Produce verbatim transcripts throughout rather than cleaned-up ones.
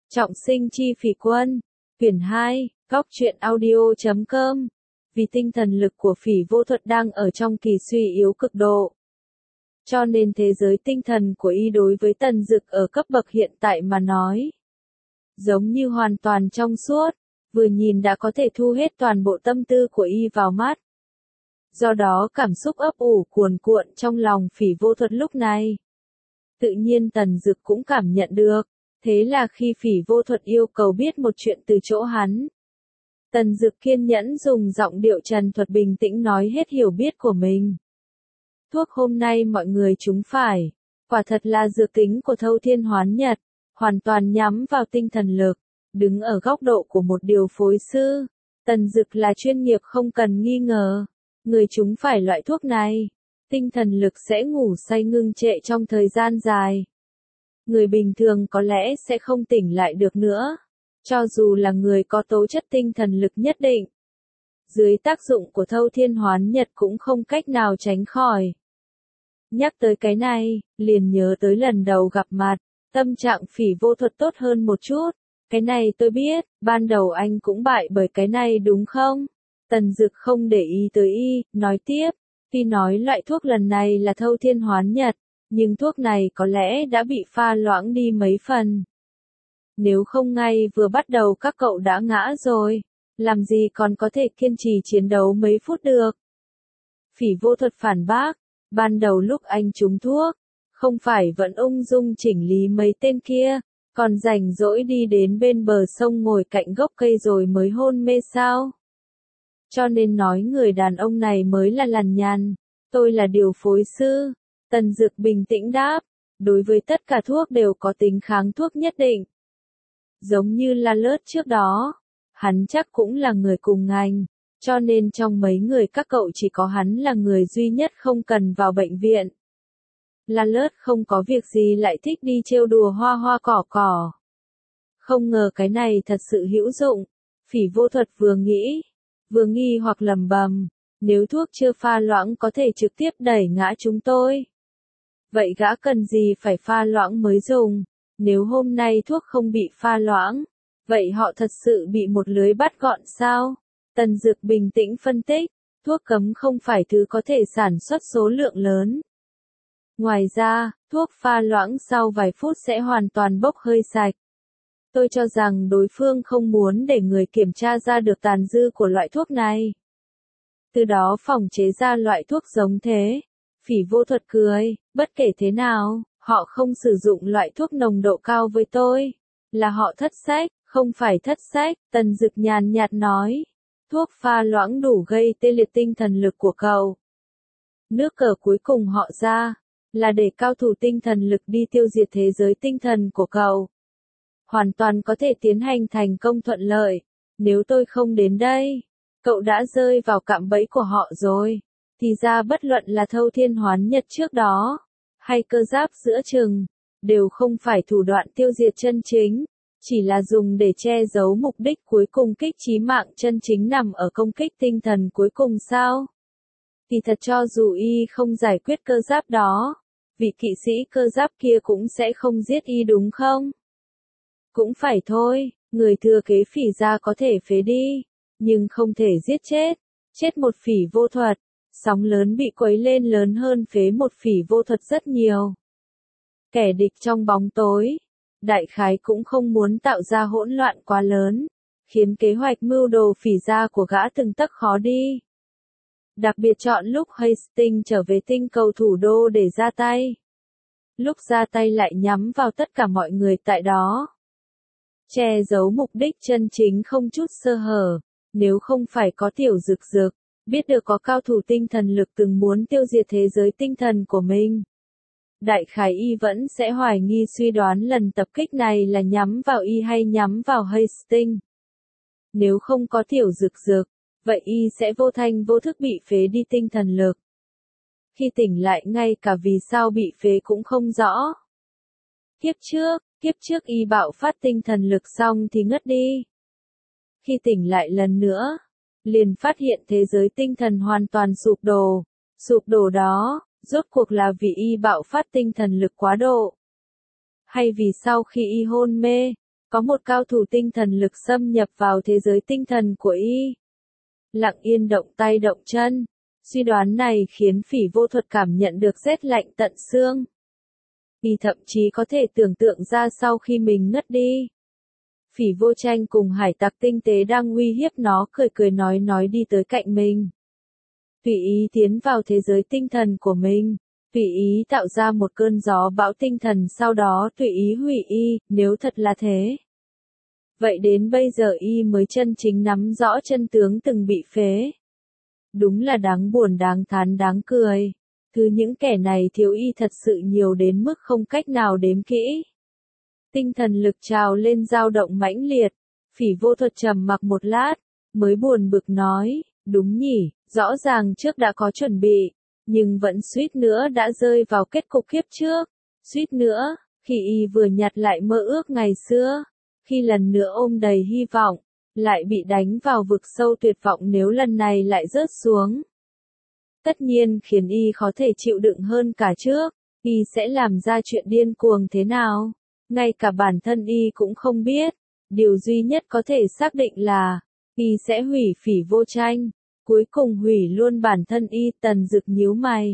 Trọng sinh chi phỉ quân, quyển hai, góc truyện audio chấm com. Vì tinh thần lực của phỉ vô thuật đang ở trong kỳ suy yếu cực độ. Cho nên thế giới tinh thần của y đối với Tần Dực ở cấp bậc hiện tại mà nói. Giống như hoàn toàn trong suốt, vừa nhìn đã có thể thu hết toàn bộ tâm tư của y vào mắt. Do đó cảm xúc ấp ủ cuồn cuộn trong lòng phỉ vô thuật lúc này. Tự nhiên Tần Dực cũng cảm nhận được. Thế là khi phỉ vô thuật yêu cầu biết một chuyện từ chỗ hắn. Tần Dực kiên nhẫn dùng giọng điệu trần thuật bình tĩnh nói hết hiểu biết của mình. Thuốc hôm nay mọi người trúng phải, quả thật là dược tính của Thâu Thiên Hoán Nhật, hoàn toàn nhắm vào tinh thần lực, đứng ở góc độ của một điều phối sư. Tần Dực là chuyên nghiệp không cần nghi ngờ, người trúng phải loại thuốc này, tinh thần lực sẽ ngủ say ngưng trệ trong thời gian dài. Người bình thường có lẽ sẽ không tỉnh lại được nữa, cho dù là người có tố chất tinh thần lực nhất định. Dưới tác dụng của Thâu Thiên Hoán Nhật cũng không cách nào tránh khỏi. Nhắc tới cái này, liền nhớ tới lần đầu gặp mặt, tâm trạng phỉ vô thuật tốt hơn một chút. Cái này tôi biết, ban đầu anh cũng bại bởi cái này đúng không? Tần Dực không để ý tới y, nói tiếp, tuy nói loại thuốc lần này là Thâu Thiên Hoán Nhật, nhưng thuốc này có lẽ đã bị pha loãng đi mấy phần. Nếu không ngay vừa bắt đầu các cậu đã ngã rồi, làm gì còn có thể kiên trì chiến đấu mấy phút được. Phỉ vô thuật phản bác, ban đầu lúc anh trúng thuốc, không phải vẫn ung dung chỉnh lý mấy tên kia, còn rảnh rỗi đi đến bên bờ sông ngồi cạnh gốc cây rồi mới hôn mê sao? Cho nên nói người đàn ông này mới là lằn nhằn, tôi là điều phối sư. Tần Dực bình tĩnh đáp, đối với tất cả thuốc đều có tính kháng thuốc nhất định. Giống như La Lớt trước đó, hắn chắc cũng là người cùng ngành, cho nên trong mấy người các cậu chỉ có hắn là người duy nhất không cần vào bệnh viện. La Lớt không có việc gì lại thích đi trêu đùa hoa hoa cỏ cỏ. Không ngờ cái này thật sự hữu dụng, phỉ vô thuật vừa nghĩ, vừa nghi hoặc lầm bầm, nếu thuốc chưa pha loãng có thể trực tiếp đẩy ngã chúng tôi. Vậy gã cần gì phải pha loãng mới dùng, nếu hôm nay thuốc không bị pha loãng, vậy họ thật sự bị một lưới bắt gọn sao? Tần Dực bình tĩnh phân tích, thuốc cấm không phải thứ có thể sản xuất số lượng lớn. Ngoài ra, thuốc pha loãng sau vài phút sẽ hoàn toàn bốc hơi sạch. Tôi cho rằng đối phương không muốn để người kiểm tra ra được tàn dư của loại thuốc này. Từ đó phòng chế ra loại thuốc giống thế. Phỉ vô thuật cười, bất kể thế nào, họ không sử dụng loại thuốc nồng độ cao với tôi. Là họ thất sách, không phải thất sách, Tần Dực nhàn nhạt nói. Thuốc pha loãng đủ gây tê liệt tinh thần lực của cậu. Nước cờ cuối cùng họ ra, là để cao thủ tinh thần lực đi tiêu diệt thế giới tinh thần của cậu. Hoàn toàn có thể tiến hành thành công thuận lợi, nếu tôi không đến đây, cậu đã rơi vào cạm bẫy của họ rồi. Thì ra bất luận là Thâu Thiên Hoán Nhật trước đó, hay cơ giáp giữa chừng, đều không phải thủ đoạn tiêu diệt chân chính, chỉ là dùng để che giấu mục đích cuối cùng kích chí mạng chân chính nằm ở công kích tinh thần cuối cùng sao? Thì thật cho dù y không giải quyết cơ giáp đó, vị kỵ sĩ cơ giáp kia cũng sẽ không giết y đúng không? Cũng phải thôi, người thừa kế phỉ ra có thể phế đi, nhưng không thể giết chết, chết một phỉ vô thuật. Sóng lớn bị quấy lên lớn hơn phế một phỉ vô thuật rất nhiều. Kẻ địch trong bóng tối, đại khái cũng không muốn tạo ra hỗn loạn quá lớn, khiến kế hoạch mưu đồ phỉ ra của gã từng tấc khó đi. Đặc biệt chọn lúc Hastings trở về tinh cầu thủ đô để ra tay. Lúc ra tay lại nhắm vào tất cả mọi người tại đó. Che giấu mục đích chân chính không chút sơ hở, nếu không phải có Tiểu Dực Dực. Biết được có cao thủ tinh thần lực từng muốn tiêu diệt thế giới tinh thần của mình. Đại khái y vẫn sẽ hoài nghi suy đoán lần tập kích này là nhắm vào y hay nhắm vào Hastings. Nếu không có Tiểu Dực Dực, vậy y sẽ vô thanh vô thức bị phế đi tinh thần lực. Khi tỉnh lại ngay cả vì sao bị phế cũng không rõ. Kiếp trước, kiếp trước y bạo phát tinh thần lực xong thì ngất đi. Khi tỉnh lại lần nữa, liền phát hiện thế giới tinh thần hoàn toàn sụp đổ. Sụp đổ đó, rốt cuộc là vì y bạo phát tinh thần lực quá độ. Hay vì sau khi y hôn mê, Có một cao thủ tinh thần lực xâm nhập vào thế giới tinh thần của y. Lặng yên động tay động chân. Suy đoán này khiến Phỉ Vô Thuật cảm nhận được rét lạnh tận xương. Y thậm chí có thể tưởng tượng ra sau khi mình ngất đi. Phỉ Vô Tranh cùng hải tặc tinh tế đang uy hiếp nó cười cười nói nói đi tới cạnh mình. Tùy ý tiến vào thế giới tinh thần của mình. Tùy ý tạo ra một cơn gió bão tinh thần sau đó tùy ý hủy y, nếu thật là thế. Vậy đến bây giờ y mới chân chính nắm rõ chân tướng từng bị phế. Đúng là đáng buồn đáng thán đáng cười. Thứ những kẻ này thiếu y thật sự nhiều đến mức không cách nào đếm kỹ. Tinh thần lực trào lên dao động mãnh liệt. Phỉ Vô Thuật trầm mặc một lát, mới buồn bực nói, đúng nhỉ, rõ ràng trước đã có chuẩn bị, nhưng vẫn suýt nữa đã rơi vào kết cục kiếp trước. Suýt nữa, khi y vừa nhặt lại mơ ước ngày xưa, khi lần nữa ôm đầy hy vọng, lại bị đánh vào vực sâu tuyệt vọng nếu lần này lại rớt xuống. Tất nhiên khiến y khó thể chịu đựng hơn cả trước, y sẽ làm ra chuyện điên cuồng thế nào. Ngay cả bản thân y cũng không biết, điều duy nhất có thể xác định là, y sẽ hủy Phỉ Vô Tranh, cuối cùng hủy luôn bản thân y. Tần Dực nhíu mày.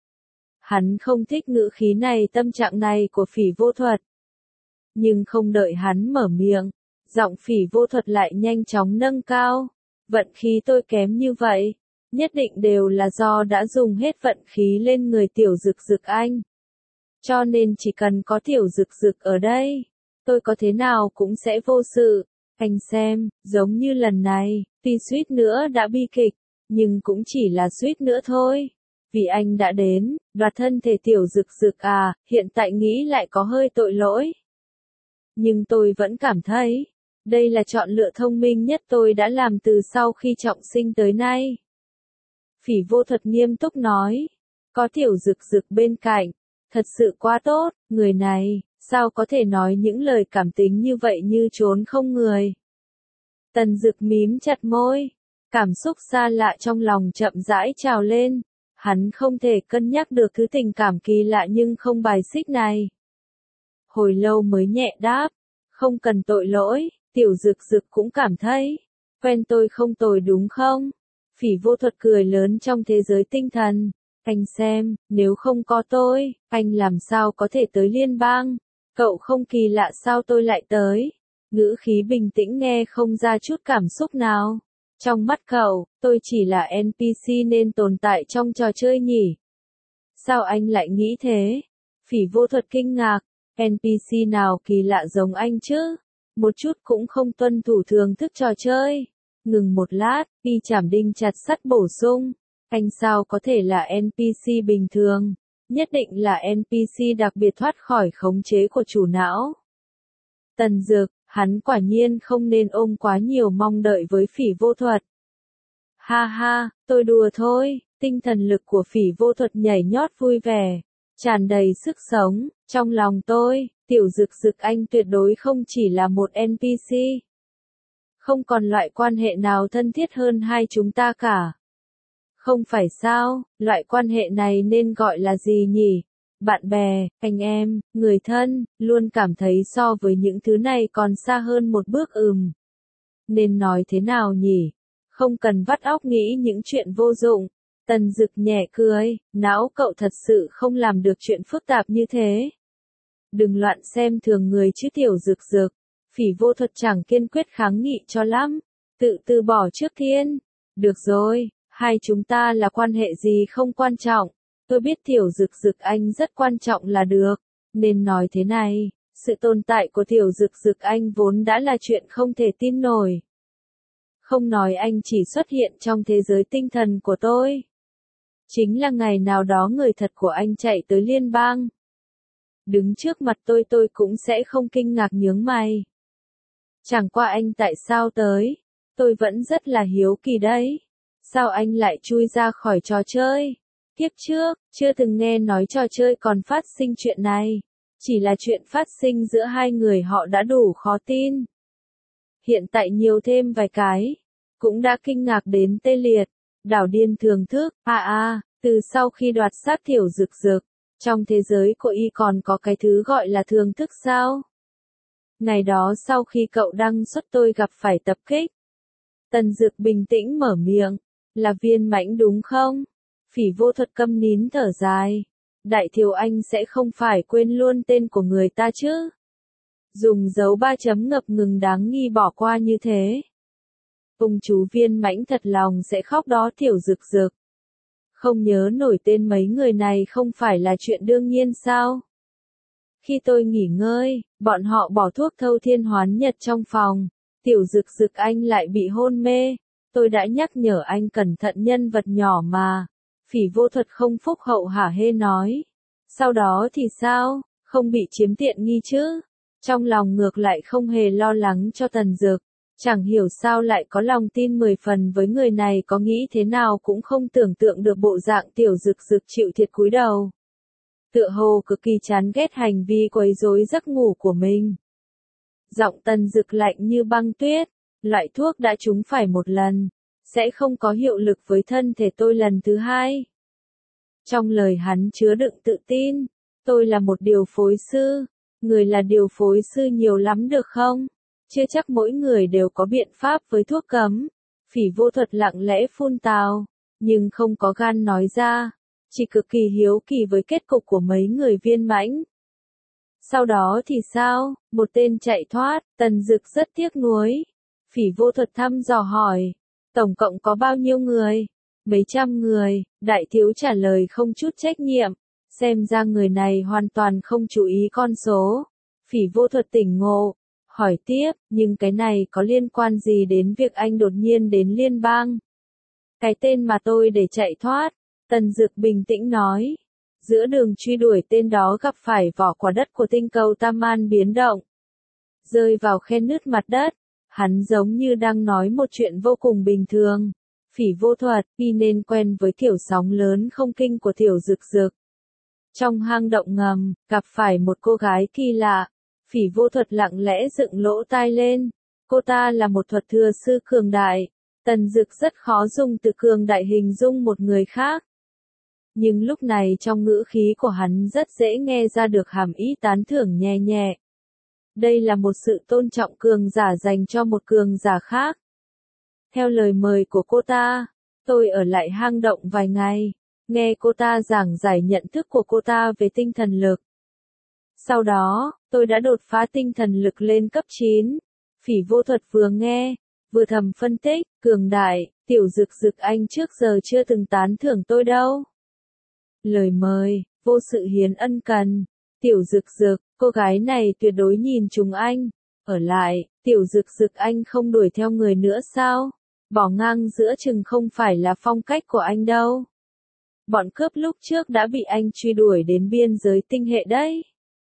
Hắn không thích ngữ khí này tâm trạng này của Phỉ Vô Thuật. Nhưng không đợi hắn mở miệng, giọng Phỉ Vô Thuật lại nhanh chóng nâng cao. Vận khí tôi kém như vậy, nhất định đều là do đã dùng hết vận khí lên người Tiểu Dực Dực anh. Cho nên chỉ cần có Tiểu Dực Dực ở đây, tôi có thế nào cũng sẽ vô sự. Anh xem, giống như lần này, tuy suýt nữa đã bi kịch, nhưng cũng chỉ là suýt nữa thôi. Vì anh đã đến, đoạt thân thể Tiểu Dực Dực à, hiện tại nghĩ lại có hơi tội lỗi. Nhưng tôi vẫn cảm thấy, đây là chọn lựa thông minh nhất tôi đã làm từ sau khi trọng sinh tới nay. Phỉ Vô Thuật nghiêm túc nói, có Tiểu Dực Dực bên cạnh, thật sự quá tốt, người này, sao có thể nói những lời cảm tính như vậy như trốn không người. Tần Dực mím chặt môi, cảm xúc xa lạ trong lòng chậm rãi trào lên, hắn không thể cân nhắc được thứ tình cảm kỳ lạ nhưng không bài xích này. Hồi lâu mới nhẹ đáp, không cần tội lỗi, Tiểu Dực Dực cũng cảm thấy, quen tôi không tồi đúng không? Phỉ Vô Thuật cười lớn trong thế giới tinh thần, anh xem, nếu không có tôi, anh làm sao có thể tới liên bang? Cậu không kỳ lạ sao tôi lại tới? Ngữ khí bình tĩnh nghe không ra chút cảm xúc nào. Trong mắt cậu, tôi chỉ là en pê xê nên tồn tại trong trò chơi nhỉ? Sao anh lại nghĩ thế? Phỉ Vô Thuật kinh ngạc, en pê xê nào kỳ lạ giống anh chứ? Một chút cũng không tuân thủ thường thức trò chơi. Ngừng một lát, y chảm đinh chặt sắt bổ sung. Anh sao có thể là en pê xê bình thường? Nhất định là en pê xê đặc biệt thoát khỏi khống chế của chủ não. Tần Dực, hắn quả nhiên không nên ôm quá nhiều mong đợi với Phỉ Vô Thuật. Ha ha, tôi đùa thôi, tinh thần lực của Phỉ Vô Thuật nhảy nhót vui vẻ, tràn đầy sức sống, trong lòng tôi, Tiểu Dực Dực anh tuyệt đối không chỉ là một en pê xê. Không còn loại quan hệ nào thân thiết hơn hai chúng ta cả. Không phải sao, loại quan hệ này nên gọi là gì nhỉ? Bạn bè, anh em, người thân, luôn cảm thấy so với những thứ này còn xa hơn một bước ừm. Nên nói thế nào nhỉ? Không cần vắt óc nghĩ những chuyện vô dụng. Tần Dực nhẹ cười, não cậu thật sự không làm được chuyện phức tạp như thế. Đừng loạn xem thường người chứ Tiểu Dực Dực. Phỉ Vô Thuật chẳng kiên quyết kháng nghị cho lắm. Tự từ bỏ trước tiên. Được rồi, hai chúng ta là quan hệ gì không quan trọng. Tôi biết Tiểu Dực Dực anh rất quan trọng là được. Nên nói thế này, sự tồn tại của Tiểu Dực Dực anh vốn đã là chuyện không thể tin nổi. Không nói anh chỉ xuất hiện trong thế giới tinh thần của tôi. Chính là ngày nào đó người thật của anh chạy tới liên bang. Đứng trước mặt tôi tôi cũng sẽ không kinh ngạc nhướng mày. Chẳng qua anh tại sao tới, tôi vẫn rất là hiếu kỳ đấy. Sao anh lại chui ra khỏi trò chơi? Kiếp trước, chưa từng nghe nói trò chơi còn phát sinh chuyện này. Chỉ là chuyện phát sinh giữa hai người họ đã đủ khó tin. Hiện tại nhiều thêm vài cái, cũng đã kinh ngạc đến tê liệt. Đảo điên thường thức, à à, từ sau khi đoạt xác Tiểu Dực Dực, trong thế giới của y còn có cái thứ gọi là thường thức sao? Ngày đó sau khi cậu đăng xuất tôi gặp phải tập kích. Tần Dực bình tĩnh mở miệng, là Viên Mãnh đúng không? Phỉ Vô Thuật câm nín thở dài. Đại thiếu anh sẽ không phải quên luôn tên của người ta chứ? Dùng dấu ba chấm ngập ngừng đáng nghi bỏ qua như thế. Ông chú Viên Mãnh thật lòng sẽ khóc đó Tiểu Dực Dực. Không nhớ nổi tên mấy người này không phải là chuyện đương nhiên sao? Khi tôi nghỉ ngơi, bọn họ bỏ thuốc thâu thiên hoán nhật trong phòng. Tiểu Dực Dực anh lại bị hôn mê. Tôi đã nhắc nhở anh cẩn thận nhân vật nhỏ mà. Phỉ Vô Thuật không phúc hậu hả hê nói. Sau đó thì sao, không bị chiếm tiện nghi chứ? Trong lòng ngược lại không hề lo lắng cho Tần Dực. Chẳng hiểu sao lại có lòng tin mười phần với người này, có nghĩ thế nào cũng không tưởng tượng được bộ dạng Tiểu Dực Dực chịu thiệt cúi đầu. Tựa hồ cực kỳ chán ghét hành vi quấy rối giấc ngủ của mình. Giọng Tần Dực lạnh như băng tuyết, loại thuốc đã trúng phải một lần, sẽ không có hiệu lực với thân thể tôi lần thứ hai. Trong lời hắn chứa đựng tự tin, tôi là một điều phối sư, người là điều phối sư nhiều lắm được không? Chưa chắc mỗi người đều có biện pháp với thuốc cấm. Phỉ Vô Thuật lặng lẽ phun tào, nhưng không có gan nói ra, chỉ cực kỳ hiếu kỳ với kết cục của mấy người Viên Mãnh. Sau đó thì sao? Một tên chạy thoát, Tần Dực rất tiếc nuối. Phỉ Vô Thuật thăm dò hỏi, tổng cộng có bao nhiêu người? Mấy trăm người, đại thiếu trả lời không chút trách nhiệm, xem ra người này hoàn toàn không chú ý con số. Phỉ Vô Thuật tỉnh ngộ, hỏi tiếp, nhưng cái này có liên quan gì đến việc anh đột nhiên đến liên bang? Cái tên mà tôi để chạy thoát, Tần Dực bình tĩnh nói. Giữa đường truy đuổi tên đó gặp phải vỏ quả đất của tinh cầu Taman biến động. Rơi vào khe nứt mặt đất, hắn giống như đang nói một chuyện vô cùng bình thường. Phỉ Vô Thuật, y nên quen với kiểu sóng lớn không kinh của Tiểu Dực Dực. Trong hang động ngầm, gặp phải một cô gái kỳ lạ. Phỉ Vô Thuật lặng lẽ dựng lỗ tai lên. Cô ta là một thuật thừa sư cường đại. Tần Dực rất khó dùng từ cường đại hình dung một người khác. Nhưng lúc này trong ngữ khí của hắn rất dễ nghe ra được hàm ý tán thưởng nhẹ nhẹ. Đây là một sự tôn trọng cường giả dành cho một cường giả khác. Theo lời mời của cô ta, tôi ở lại hang động vài ngày, nghe cô ta giảng giải nhận thức của cô ta về tinh thần lực. Sau đó, tôi đã đột phá tinh thần lực lên cấp chín. Phỉ Vô Thuật vừa nghe, vừa thầm phân tích, cường đại, Tiểu Dực Dực anh trước giờ chưa từng tán thưởng tôi đâu. Lời mời, vô sự hiến ân cần. Tiểu Dực Dực, cô gái này tuyệt đối nhìn trúng anh. Ở lại, Tiểu Dực Dực anh không đuổi theo người nữa sao? Bỏ ngang giữa chừng không phải là phong cách của anh đâu. Bọn cướp lúc trước đã bị anh truy đuổi đến biên giới tinh hệ đấy.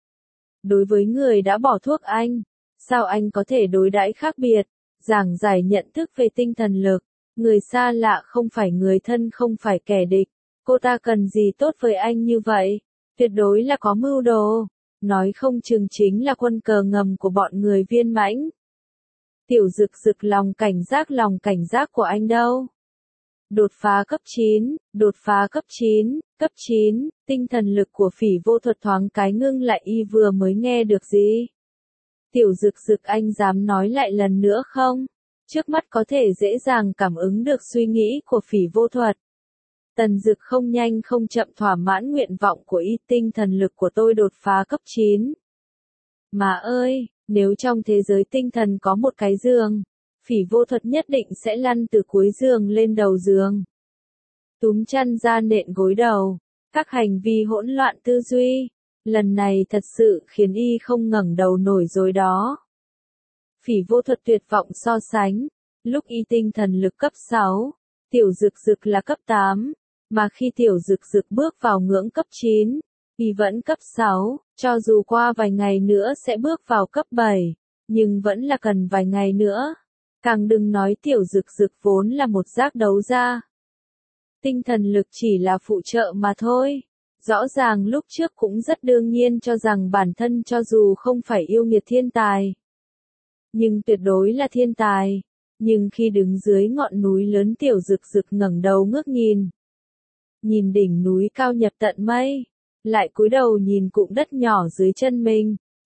Đối với người đã bỏ thuốc anh, sao anh có thể đối đãi khác biệt? Giảng giải nhận thức về tinh thần lực, người xa lạ không phải người thân không phải kẻ địch. Cô ta cần gì tốt với anh như vậy? Tuyệt đối là có mưu đồ. Nói không chừng chính là quân cờ ngầm của bọn người Viên Mãnh. Tiểu Dực Dực lòng cảnh giác lòng cảnh giác của anh đâu? Đột phá cấp chín, đột phá cấp chín, cấp chín, tinh thần lực của Phỉ Vô Thuật thoáng cái ngưng lại, y vừa mới nghe được gì? Tiểu Dực Dực anh dám nói lại lần nữa không? Trước mắt có thể dễ dàng cảm ứng được suy nghĩ của Phỉ Vô Thuật. Tần Dực không nhanh không chậm thỏa mãn nguyện vọng của y, tinh thần lực của tôi đột phá cấp chín. Mà ơi, nếu trong thế giới tinh thần có một cái giường, Phỉ Vô Thuật nhất định sẽ lăn từ cuối giường lên đầu giường. Túm chăn ra nện gối đầu, các hành vi hỗn loạn tư duy, lần này thật sự khiến y không ngẩng đầu nổi rồi đó. Phỉ Vô Thuật tuyệt vọng so sánh, lúc y tinh thần lực cấp sáu, Tiểu Dực Dực là cấp tám, mà khi Tiểu Dực Dực bước vào ngưỡng cấp chín, y vẫn cấp sáu, cho dù qua vài ngày nữa sẽ bước vào cấp bảy, nhưng vẫn là cần vài ngày nữa. Càng đừng nói Tiểu Dực Dực vốn là một giác đấu gia. Tinh thần lực chỉ là phụ trợ mà thôi. Rõ ràng lúc trước cũng rất đương nhiên cho rằng bản thân cho dù không phải yêu nghiệt thiên tài, nhưng tuyệt đối là thiên tài. Nhưng khi đứng dưới ngọn núi lớn, Tiểu Dực Dực ngẩng đầu ngước nhìn. Nhìn đỉnh núi cao nhập tận mây, lại cúi đầu nhìn cụm đất nhỏ dưới chân mình.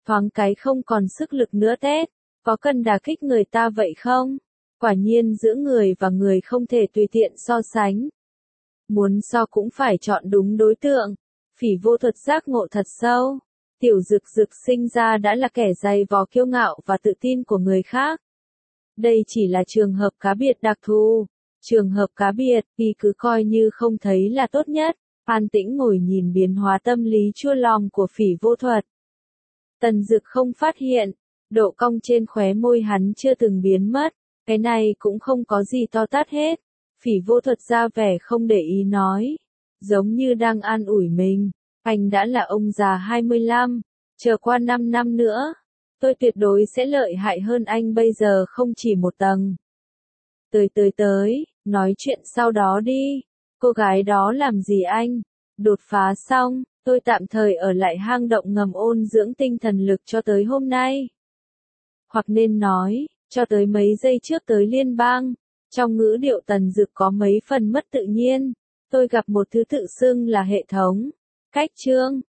thoáng cái không còn sức lực nữa tết, có cần đả kích người ta vậy không? Quả nhiên giữa người và người không thể tùy tiện so sánh. Muốn so cũng phải chọn đúng đối tượng. Phỉ Vô Thuật giác ngộ thật sâu. Tiểu Dực Dực sinh ra đã là kẻ dày vò kiêu ngạo và tự tin của người khác. Đây chỉ là trường hợp cá biệt đặc thù. Trường hợp cá biệt, y cứ coi như không thấy là tốt nhất. An tĩnh ngồi nhìn biến hóa tâm lý chua lòng của Phỉ Vô Thuật. Tần Dực không phát hiện, độ cong trên khóe môi hắn chưa từng biến mất. Cái này cũng không có gì to tát hết. Phỉ Vô Thuật ra vẻ không để ý nói. Giống như đang an ủi mình. Anh đã là ông già hai mươi lăm. Chờ qua năm năm nữa. Tôi tuyệt đối sẽ lợi hại hơn anh bây giờ không chỉ một tầng. Tới tới tới, nói chuyện sau đó đi. Cô gái đó làm gì anh? Đột phá xong, tôi tạm thời ở lại hang động ngầm ôn dưỡng tinh thần lực cho tới hôm nay. Hoặc nên nói, cho tới mấy giây trước tới liên bang. Trong ngữ điệu Tần Dực có mấy phần mất tự nhiên. Tôi gặp một thứ tự xưng là hệ thống. Cách chương.